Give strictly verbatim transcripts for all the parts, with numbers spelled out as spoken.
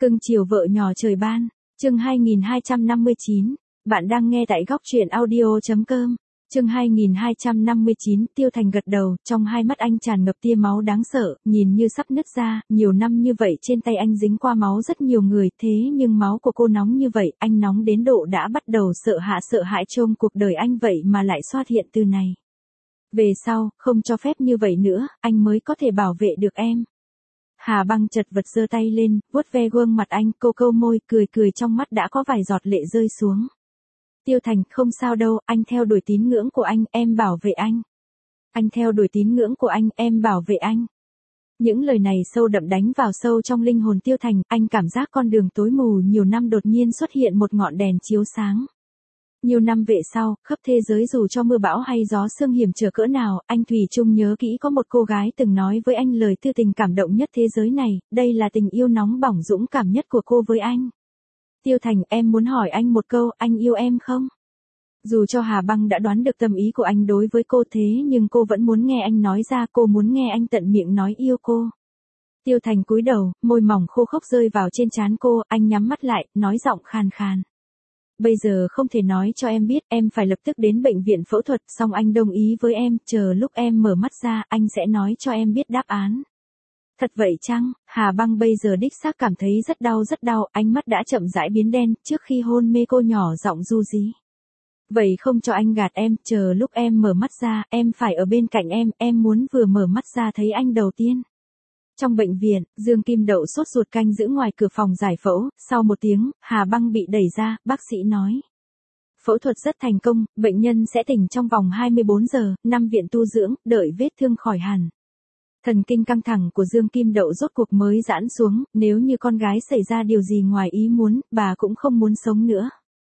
Cưng chiều vợ nhỏ trời ban, chương hai nghìn hai trăm năm mươi chín, bạn đang nghe tại góc truyện audio.com, chương hai nghìn hai trăm năm mươi chín, Tiêu Thành gật đầu, trong hai mắt anh tràn ngập tia máu đáng sợ, nhìn như sắp nứt ra, nhiều năm như vậy trên tay anh dính qua máu rất nhiều người, thế nhưng máu của cô nóng như vậy, anh nóng đến độ đã bắt đầu sợ hạ sợ hãi trông cuộc đời anh vậy mà lại xuất hiện từ này. Về sau, không cho phép như vậy nữa, anh mới có thể bảo vệ được em. Hà Băng chật vật giơ tay lên, vuốt ve gương mặt anh, cô câu môi, cười cười trong mắt đã có vài giọt lệ rơi xuống. Tiêu Thành, không sao đâu, anh theo đuổi tín ngưỡng của anh, em bảo vệ anh. Anh theo đuổi tín ngưỡng của anh, em bảo vệ anh. Những lời này sâu đậm đánh vào sâu trong linh hồn Tiêu Thành, anh cảm giác con đường tối mù nhiều năm đột nhiên xuất hiện một ngọn đèn chiếu sáng. Nhiều năm về sau, khắp thế giới dù cho mưa bão hay gió sương hiểm trở cỡ nào, anh thủy chung nhớ kỹ có một cô gái từng nói với anh lời tư tình cảm động nhất thế giới này, đây là tình yêu nóng bỏng dũng cảm nhất của cô với anh. Tiêu Thành, em muốn hỏi anh một câu, anh yêu em không? Dù cho Hà Băng đã đoán được tâm ý của anh đối với cô thế nhưng cô vẫn muốn nghe anh nói ra, cô muốn nghe anh tận miệng nói yêu cô. Tiêu Thành cúi đầu, môi mỏng khô khốc rơi vào trên trán cô, anh nhắm mắt lại, nói giọng khàn khàn. Bây giờ không thể nói cho em biết, em phải lập tức đến bệnh viện phẫu thuật, xong anh đồng ý với em, chờ lúc em mở mắt ra, anh sẽ nói cho em biết đáp án. Thật vậy chăng? Hà Băng bây giờ đích xác cảm thấy rất đau rất đau, ánh mắt đã chậm rãi biến đen, trước khi hôn mê cô nhỏ giọng ru rí. Vậy không cho anh gạt em, chờ lúc em mở mắt ra, em phải ở bên cạnh em, em muốn vừa mở mắt ra thấy anh đầu tiên. Trong bệnh viện, Dương Kim Đậu sốt ruột canh giữ ngoài cửa phòng giải phẫu, sau một tiếng, Hà Băng bị đẩy ra, bác sĩ nói. Phẫu thuật rất thành công, bệnh nhân sẽ tỉnh trong vòng hai mươi bốn giờ, nằm viện tu dưỡng, đợi vết thương khỏi hẳn. Thần kinh căng thẳng của Dương Kim Đậu rốt cuộc mới giãn xuống, nếu như con gái xảy ra điều gì ngoài ý muốn, bà cũng không muốn sống nữa.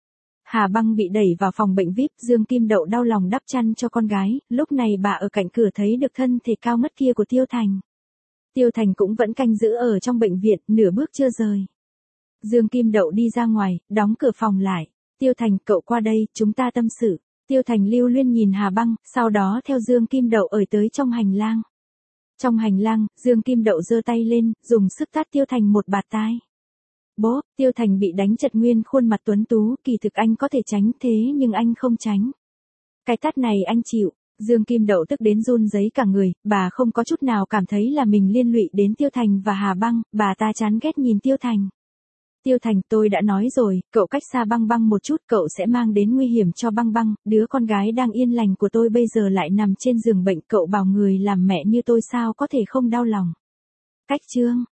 Hà Băng bị đẩy vào phòng bệnh vi ai pi, Dương Kim Đậu đau lòng đắp chăn cho con gái, lúc này bà ở cạnh cửa thấy được thân thể cao ngất kia của Tiêu Thành. Tiêu Thành cũng vẫn canh giữ ở trong bệnh viện, nửa bước chưa rời. Dương Kim Đậu đi ra ngoài, đóng cửa phòng lại. Tiêu Thành, cậu qua đây, chúng ta tâm sự. Tiêu Thành lưu luyến nhìn Hà Băng, sau đó theo Dương Kim Đậu ở tới trong hành lang. Trong hành lang, Dương Kim Đậu giơ tay lên, dùng sức tát Tiêu Thành một bạt tai. Bố, Tiêu Thành bị đánh chật nguyên khuôn mặt tuấn tú, kỳ thực anh có thể tránh thế nhưng anh không tránh. Cái tát này anh chịu. Dương Kim Đậu tức đến run rẩy cả người, bà không có chút nào cảm thấy là mình liên lụy đến Tiêu Thành và Hà Băng, bà ta chán ghét nhìn Tiêu Thành. Tiêu Thành, tôi đã nói rồi, cậu cách xa Băng Băng một chút, cậu sẽ mang đến nguy hiểm cho Băng Băng, đứa con gái đang yên lành của tôi bây giờ lại nằm trên giường bệnh, cậu bảo người làm mẹ như tôi sao có thể không đau lòng. Cách chương,